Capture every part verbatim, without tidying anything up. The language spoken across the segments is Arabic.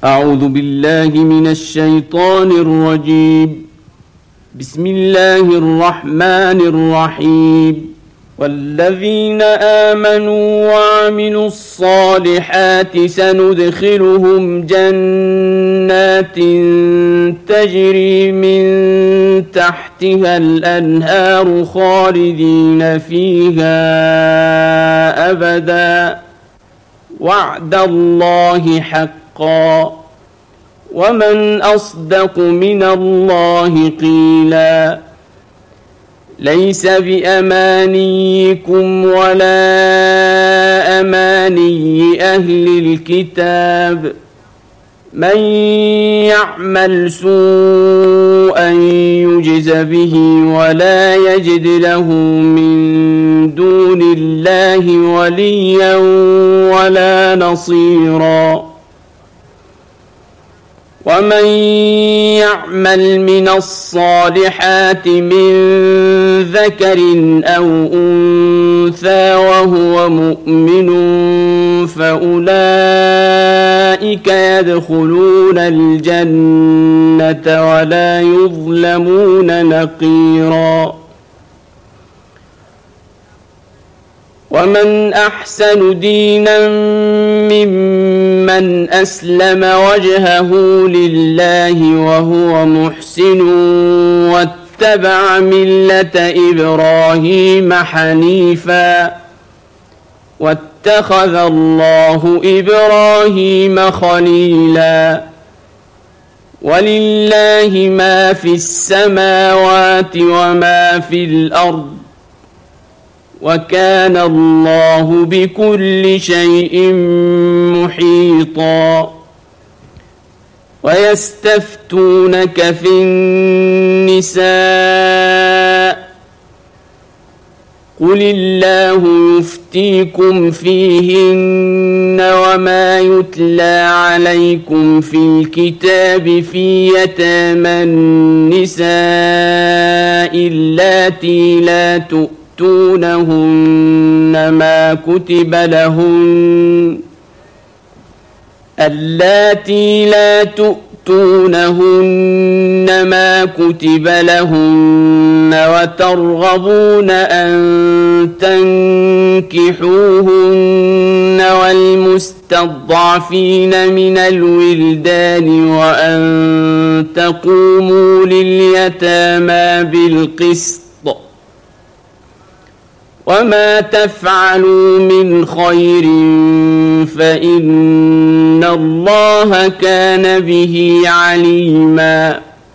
أعوذ بالله من الشيطان الرجيم. بسم الله الرحمن الرحيم. والذين آمنوا وعملوا الصالحات سندخلهم جنات تجري من تحتها الأنهار خالدين فيها أبدا وعد الله حقا ومن أصدق من الله قيلا. ليس بأمانيكم ولا أماني أهل الكتاب من يعمل سوءا يجز به ولا يجد له من دون الله وليا ولا نصيرا. ومن يعمل من الصالحات من ذكر أو أنثى وهو مؤمن فأولئك يدخلون الجنة ولا يظلمون نقيرا. ومن أحسن دينا ممن أسلم وجهه لله وهو محسن واتبع ملة إبراهيم حنيفا واتخذ الله إبراهيم خليلا. ولله ما في السماوات وما في الأرض وكان الله بكل شيء محيطا. ويستفتونك في النساء قل الله يفتيكم فيهن وما يتلى عليكم في الكتاب في يتامى النساء اللاتي لا تؤمنون تؤتونهن ما كتب لهن اللاتي لا تؤتونهن ما كتب لهن وترغبون أن تنكحوهن والمستضعفين من الولدان وأن تقوموا لليتامى بالقسط وما تفعلوا من خير فإن الله كان به عليما.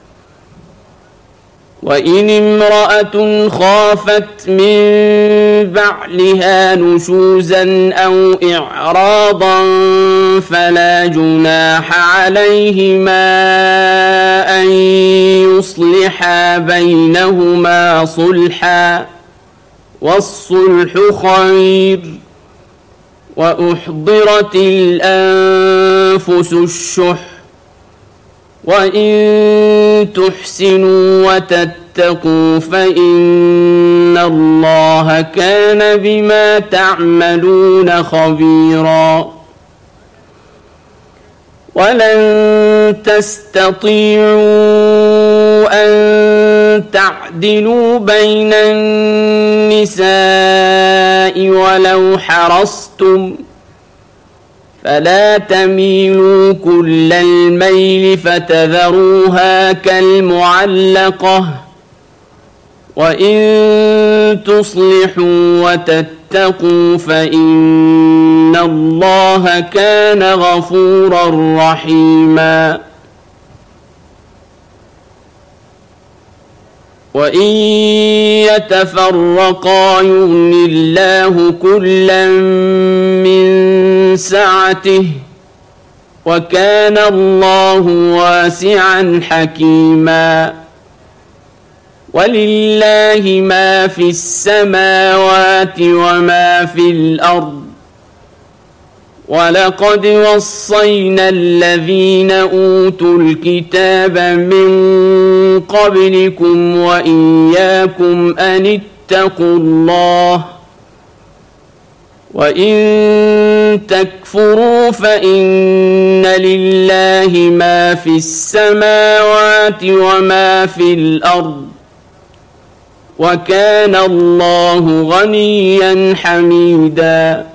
وإن امرأة خافت من بعلها نشوزا أو إعراضا فلا جناح عليهما أن يصلحا بينهما صلحا والصلح خير. وأحضرت الأنفس الشح وإن تحسنوا وتتقوا فإن الله كان بما تعملون خبيرا. ولن تستطيعوا أن تعدلوا بين النساء ولو حرصتم فلا تميلوا كل الميل فتذروها كالمعلقة. وإن تصلحوا وتتقوا فإن الله كان غفورا رحيما. وإن يتفرقا يغن الله كلا من سعته وكان الله واسعا حكيما. ولله ما في السماوات وما في الأرض ولقد وصينا الذين أوتوا الكتاب من قبلكم وإياكم أن اتقوا الله وإن تكفروا فإن لله ولله ما في السماوات وما في الأرض وكان الله غنيا حميدا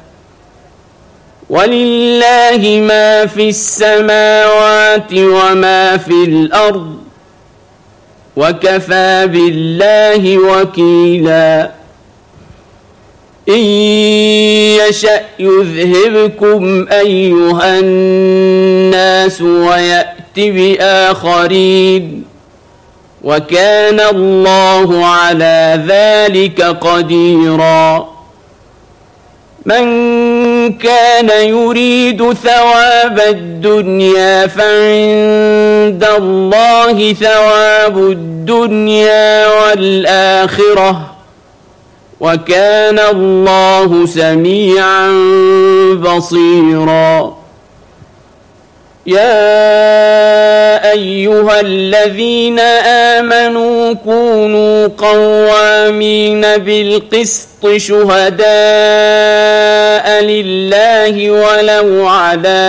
ولله ما في السماوات وما في الأرض وكفى بالله وكيلا إن يشأ يذهبكم أيها الناس ويأت بآخرين وكان الله على ذلك قديرا من كان يريد ثواب الدنيا فعند الله ثواب الدنيا والآخرة وكان الله سميعا بصيرا يا أيها الذين آمنوا كونوا قوامين بالقسط شهداء لله ولو على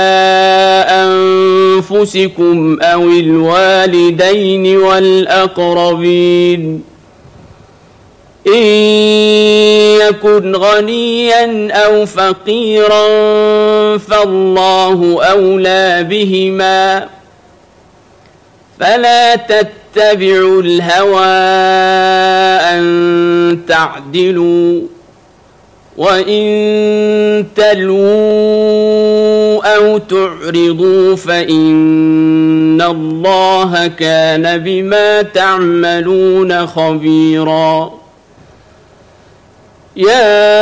أنفسكم أو الوالدين والأقربين إن يكن غنيا أو فقيرا فالله أولى بهما فلا تتبعوا الهوى أن تعدلوا وإن تلووا أو تعرضوا فإن الله كان بما تعملون خبيرا يا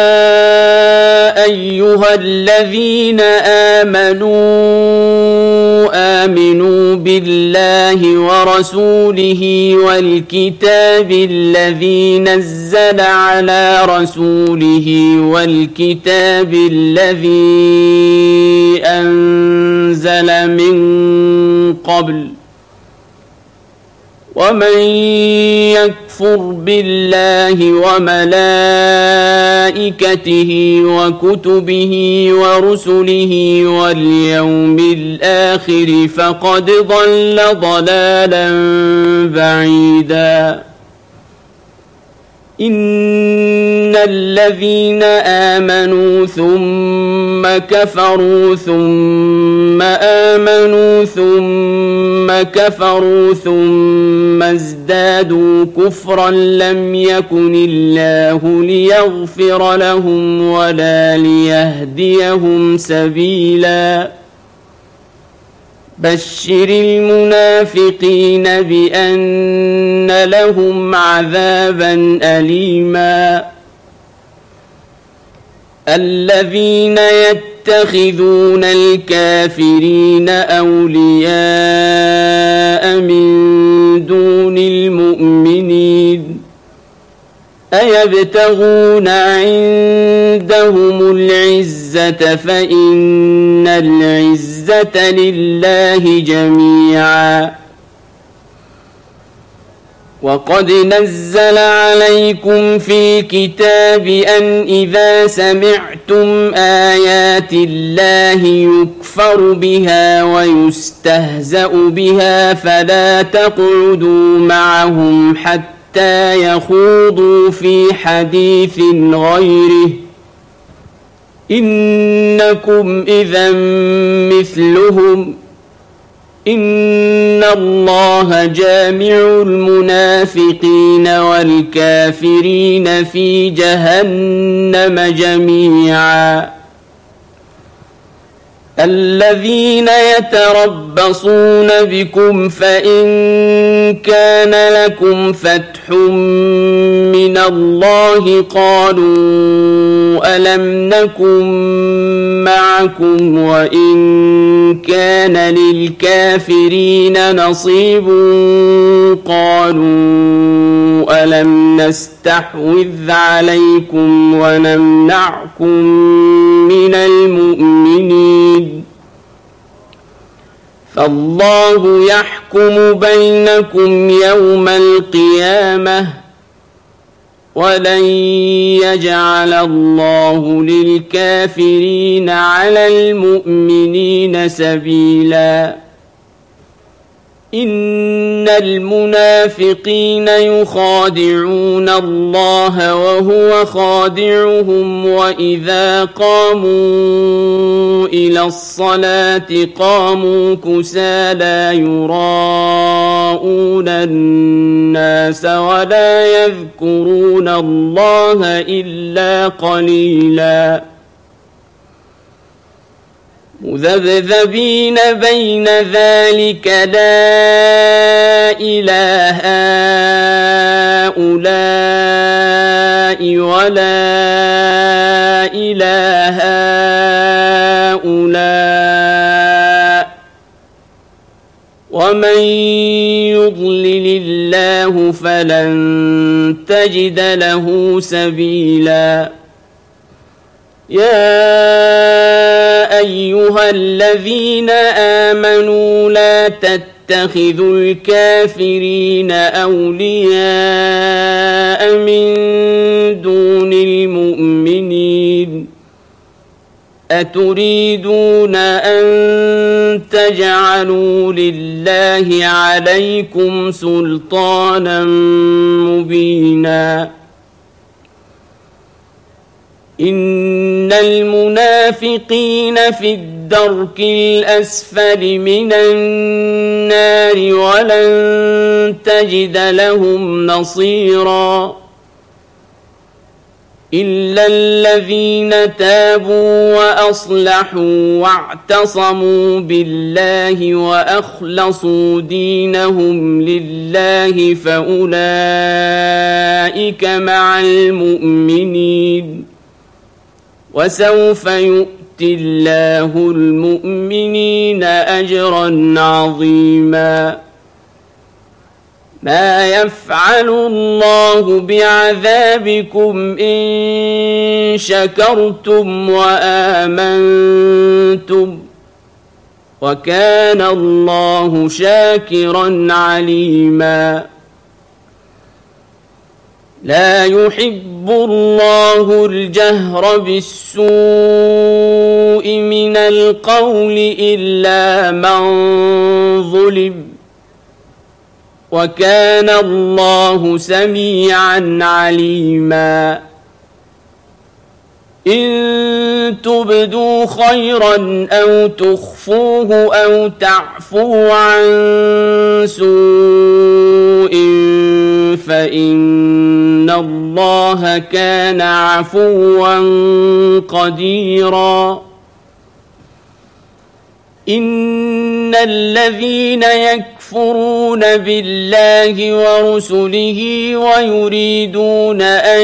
أيها الذين آمنوا آمنوا بالله ورسوله والكتاب الذي نزل على رسوله والكتاب الذي أنزل من قبل ومن يكفر بالله وملائكته وكتبه ورسله واليوم الآخر فقد ضل ضلالا بعيدا إن الذين آمنوا ثم كفروا ثم آمنوا ثم كفروا ثم ازدادوا كفرا لم يكن الله ليغفر لهم ولا ليهديهم سبيلا بشر المنافقين بأن لهم عذابا أليما الذين يتخذون الكافرين أولياء من دون المؤمنين أيبتغون عندهم العزة فإن العزة لله جميعا وقد نزل عليكم في الكتاب أن إذا سمعتم آيات الله يكفر بها ويستهزأ بها فلا تقعدوا معهم حتى يخوضوا في حديث غيره إنكم إذا مثلهم إن الله جامع المنافقين والكافرين في جهنم جميعا الذين يتربصون بكم فإن كان لكم فتح من الله قالوا ألم نكن معكم وإن كان للكافرين نصيب قالوا ألم نستحوذ عليكم ونمنعكم من المؤمنين فالله يحكم بينكم يوم القيامة ولن يجعل الله للكافرين على المؤمنين سبيلا إن المنافقين يخادعون الله وهو خادعهم وإذا قاموا إلى الصلاة قاموا كسالى يراءون الناس ولا يذكرون الله إلا قليلاً مذبذبين بين ذلك لا إله هؤلاء ولا إله هؤلاء ومن يضلل الله فلن تجد له سبيلا يا أيها الذين آمنوا لا تتخذوا الكافرين أولياء من دون المؤمنين أتريدون أن تجعلوا لله عليكم سلطانا مبينا إن المنافقين في الدرك الأسفل من النار ولن تجد لهم نصيرا إلا الذين تابوا وأصلحوا واعتصموا بالله وأخلصوا دينهم لله فأولئك مع المؤمنين وسوف يؤتي الله المؤمنين أجرا عظيما ما يفعل الله بعذابكم إن شكرتم وآمنتم وكان الله شاكرا عليما لا يحب الله الجهر بالسوء من القول إلا من ظلم وكان الله سميعا عليما إن تبدوا خيرا أو تخفوه أو تعفوا عن سوء فإن الله كان عفوا قديرا إن الذين يكفرون بالله ورسله ويريدون أن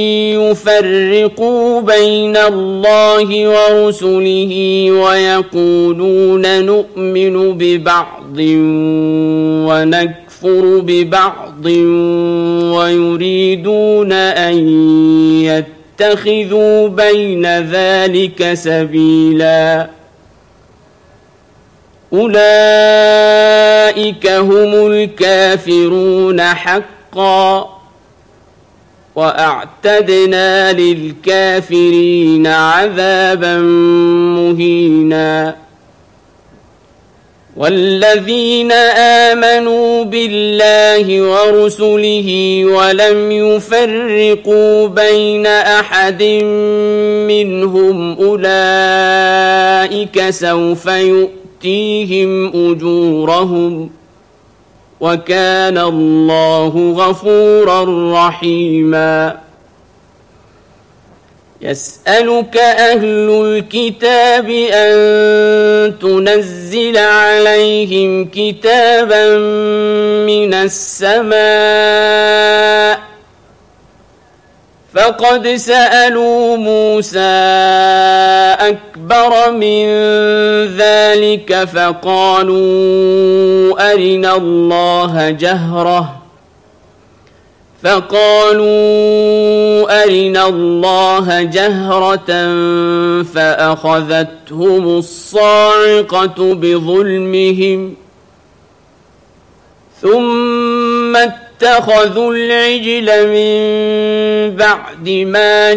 يفرقوا بين الله ورسله ويقولون نؤمن ببعض ونكفر ببعض ويريدون أن يتخذوا بين ذلك سبيلا أولئك هم الكافرون حقا وأعتدنا للكافرين عذابا مهينا والذين آمنوا بالله ورسله ولم يفرقوا بين أحد منهم أولئك سوف يؤتيهم أجورهم وكان الله غفورا رحيما يسألك أهل الكتاب أن تنزل عليهم كتابا من السماء فقد سألوا موسى أكبر من ذلك فقالوا أرنا الله جهرة فقالوا أرنا الله جهرة فأخذتهم الصاعقة بظلمهم ثم اتخذوا العجل من بعد ما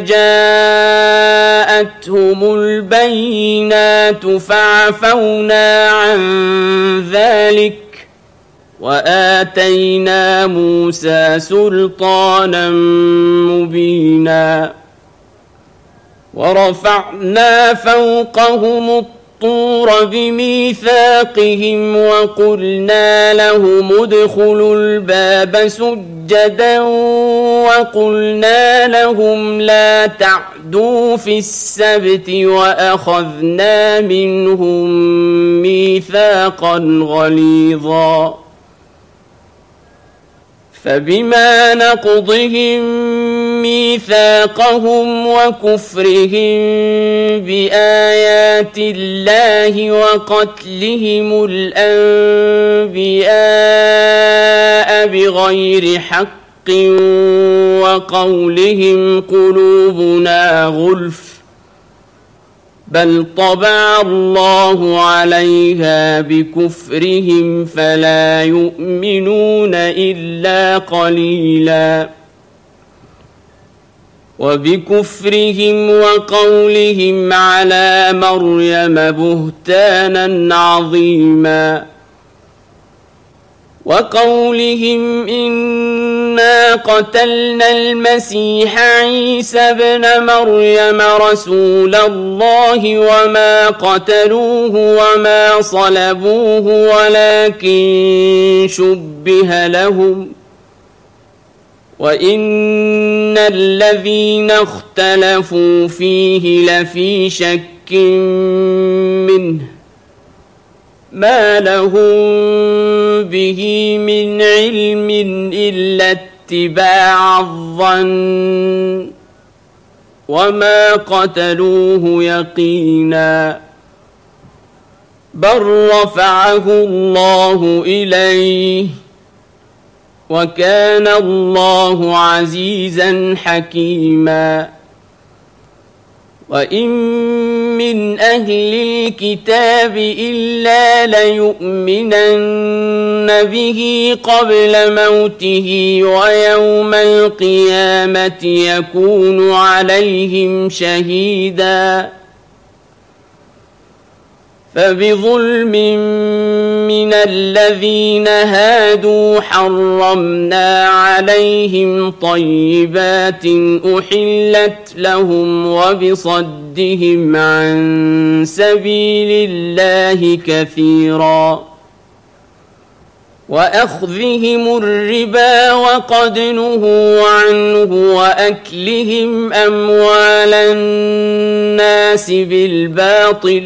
جاءتهم البينات فعفونا عن ذلك وآتينا موسى سلطانا مبينا ورفعنا فوقهم الطور بميثاقهم وقلنا لهم ادخلوا الباب سجدا وقلنا لهم لا تعدوا في السبت وأخذنا منهم ميثاقا غليظا فبما نقضهم ميثاقهم وكفرهم بآيات الله وقتلهم الأنبياء بغير حق وقولهم قلوبنا غلف بل طبع الله عليها بكفرهم فلا يؤمنون إلا قليلا وبكفرهم وقولهم على مريم بهتانا عظيما وقولهم إنا قتلنا المسيح عيسى ابن مريم رسول الله وما قتلوه وما صلبوه ولكن شبه لهم وإن الذين اختلفوا فيه لفي شك منه ما لهم به من علم إلا اتباع الظن وما قتلوه يقينا بل رفعه الله إليه وكان الله عزيزا حكيما وإن من أهل الكتاب إلا ليؤمنن به قبل موته ويوم القيامة يكون عليهم شهيدا فبظلم من الذين هادوا حرمنا عليهم طيبات أحلت لهم وبصدهم عن سبيل الله كثيرا وأخذهم الربا وقد نهوا عنه وأكلهم أموال الناس بالباطل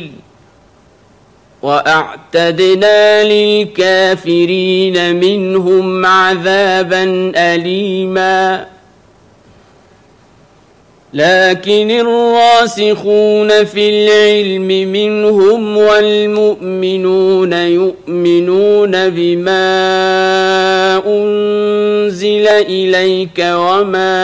وأعتدنا للكافرين منهم عذابا أليما لكن الراسخون في العلم منهم والمؤمنون يؤمنون بما أنزل إليك وما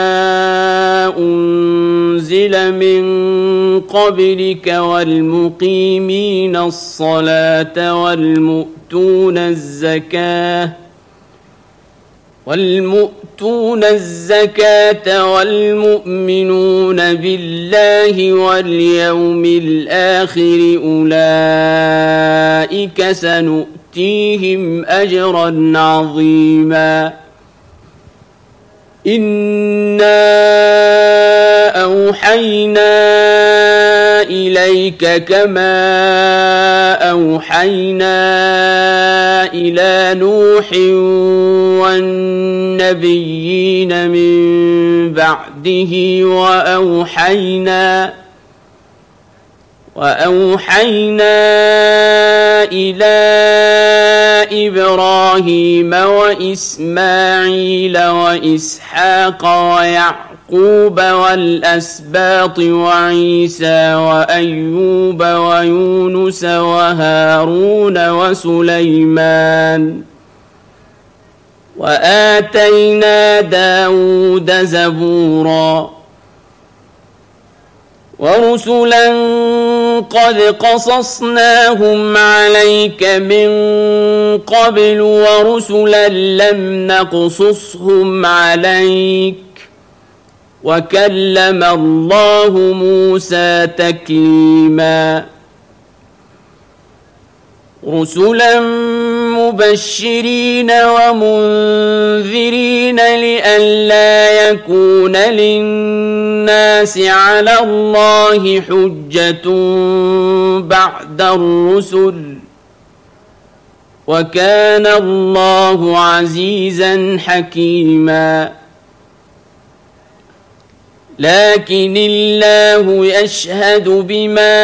أنزل من قبلك والمقيمين الصلاة والمؤتون الزكاة والمؤتون الزكاة والمؤمنون بالله واليوم الآخر أولئك سنؤتيهم أجرا عظيما إنا أوحينا إليك كما أوحينا إلى نوح والنبيين من بعده وأوحينا وأوحينا إلى إبراهيم وإسماعيل وإسحاق ويعقوب والأسباط وعيسى وأيوب ويونس وهارون وسليمان وآتينا داود زبورا ورسلا قد قصصناهم عليك من قبل ورسلا لم نقصصهم عليك وكلم الله موسى تكليما رسلا مبشرين ومنذرين لئلا يكون للناس على الله حجة بعد الرسل وكان الله عزيزا حكيما لكن الله يشهد بما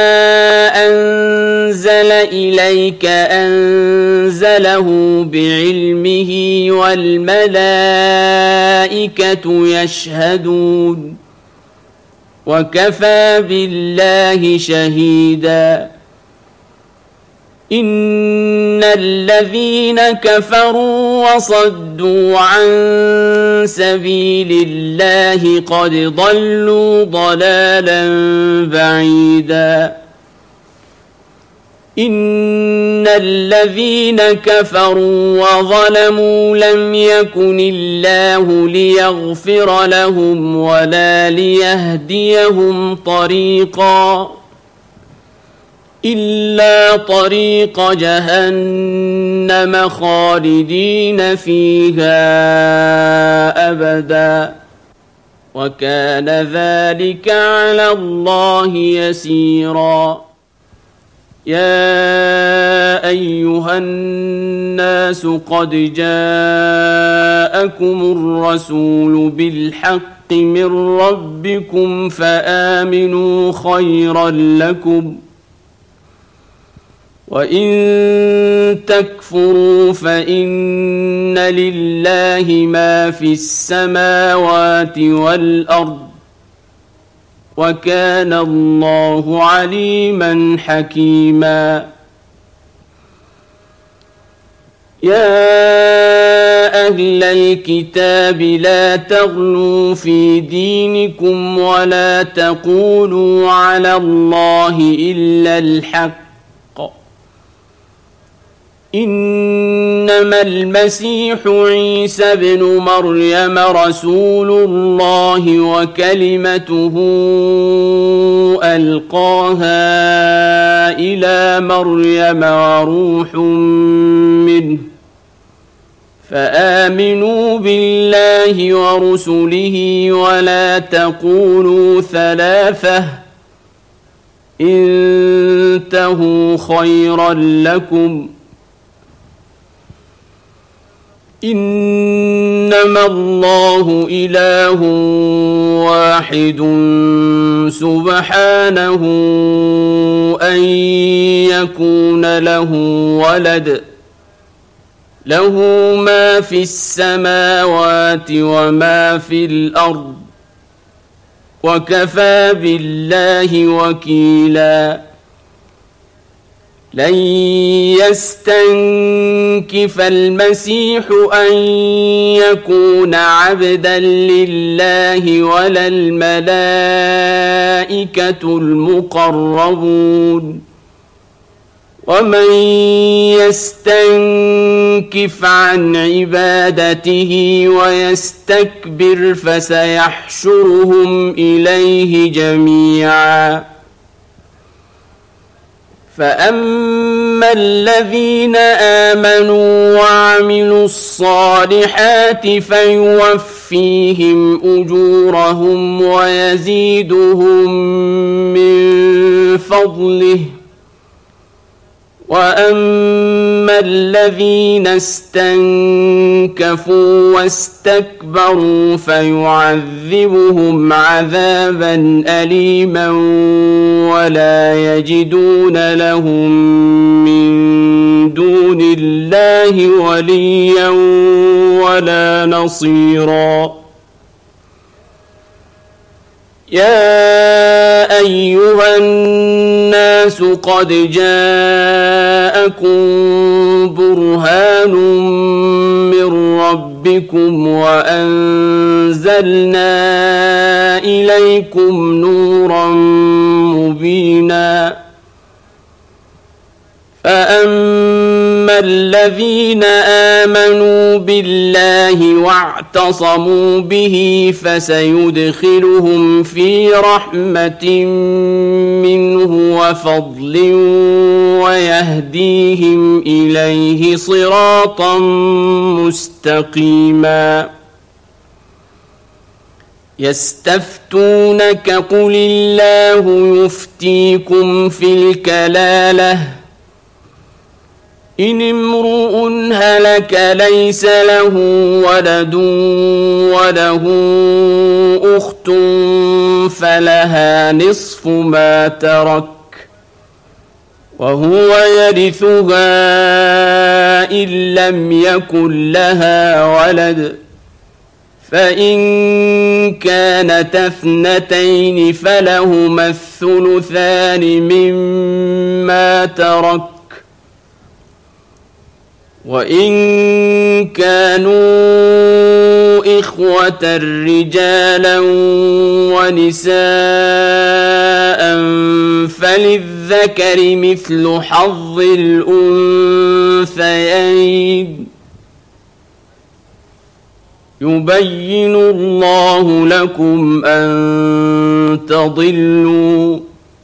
أنزل إليك أنزله بعلمه والملائكة يشهدون وكفى بالله شهيدا إن الذين كفروا وصدوا عن سبيل الله قد ضلوا ضلالا بعيدا إن الذين كفروا وظلموا لم يكن الله ليغفر لهم ولا ليهديهم طريقا إلا طريق جهنم خالدين فيها أبدا وكان ذلك على الله يسيرا يا أيها الناس قد جاءكم الرسول بالحق من ربكم فآمنوا خيرا لكم وإن تكفروا فإن لله ما في السماوات والأرض وكان الله عليما حكيما يا أهل الكتاب لا تغلوا في دينكم ولا تقولوا على الله إلا الحق إنما المسيح عيسى ابن مريم رسول الله وكلمته ألقاها إلى مريم وروح منه فآمنوا بالله ورسله ولا تقولوا ثلاثة انتهوا خيرا لكم إنما الله إله واحد سبحانه أن يكون له ولد له ما في السماوات وما في الأرض وكفى بالله وكيلا لن يستنكف المسيح أن يكون عبدا لله ولا الملائكة المقربون ومن يستنكف عن عبادته ويستكبر فسيحشرهم إليه جميعا فأما الذين آمنوا وعملوا الصالحات فيوفيهم أجورهم ويزيدهم من فضله وأما الذين استنكفوا واستكبروا فيعذبهم عذابا أليما ولا يجدون لهم من دون الله وليا ولا نصيرا يا أيها الناس قد جاءكم برهان من ربكم وأنزلنا إليكم نورا مبينا فأما أما الذين آمنوا بالله واعتصموا به فسيدخلهم في رحمة منه وفضل ويهديهم إليه صراطا مستقيما. يستفتونك قل الله يفتيكم في الكلالة إن امرؤ هلك ليس له ولد وله أخت فلها نصف ما ترك وهو يرثها إن لم يكن لها ولد فإن كانت اثنتين فلهما الثلثان مما ترك وإن كانوا إخوة رجالا ونساء فللذكر مثل حظ الأنثيين يبين الله لكم أن تضلوا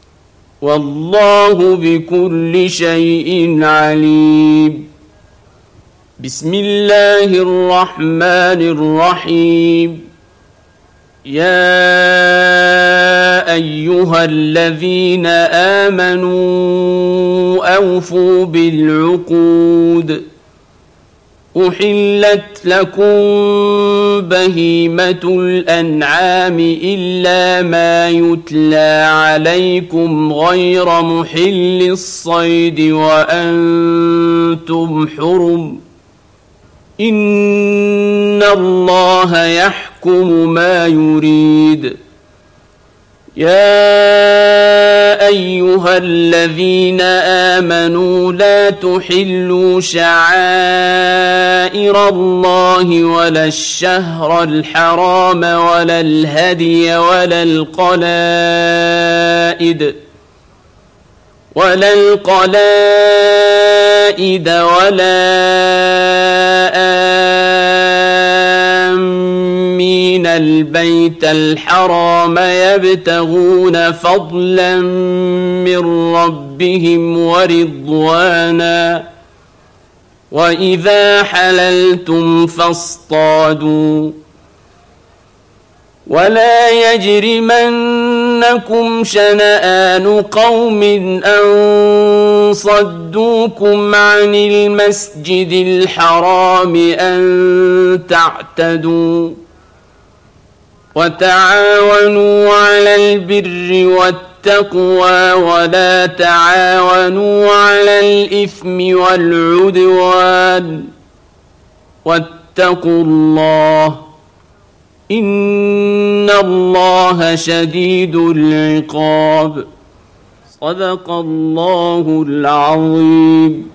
والله بكل شيء عليم. بسم الله الرحمن الرحيم. يا أيها الذين آمنوا أوفوا بالعقود أحلت لكم بهيمة الأنعام إلا ما يتلى عليكم غير محل الصيد وأنتم حرم إن الله يحكم ما يريد. يا أيها الذين آمنوا لا تحلوا شعائر الله ولا الشهر الحرام ولا الهدي ولا القلائد ولا القلائد ولا آمين البيت الحرام يبتغون فضلا من ربهم ورضوانا وإذا حللتم فاصطادوا ولا يجرمنكم شنآن قوم أن صدوكم عن المسجد الحرام أن تعتدوا وتعاونوا على البر والتقوى ولا تعاونوا على الإثم والعدوان واتقوا الله إن الله شديد العقاب. صدق الله العظيم.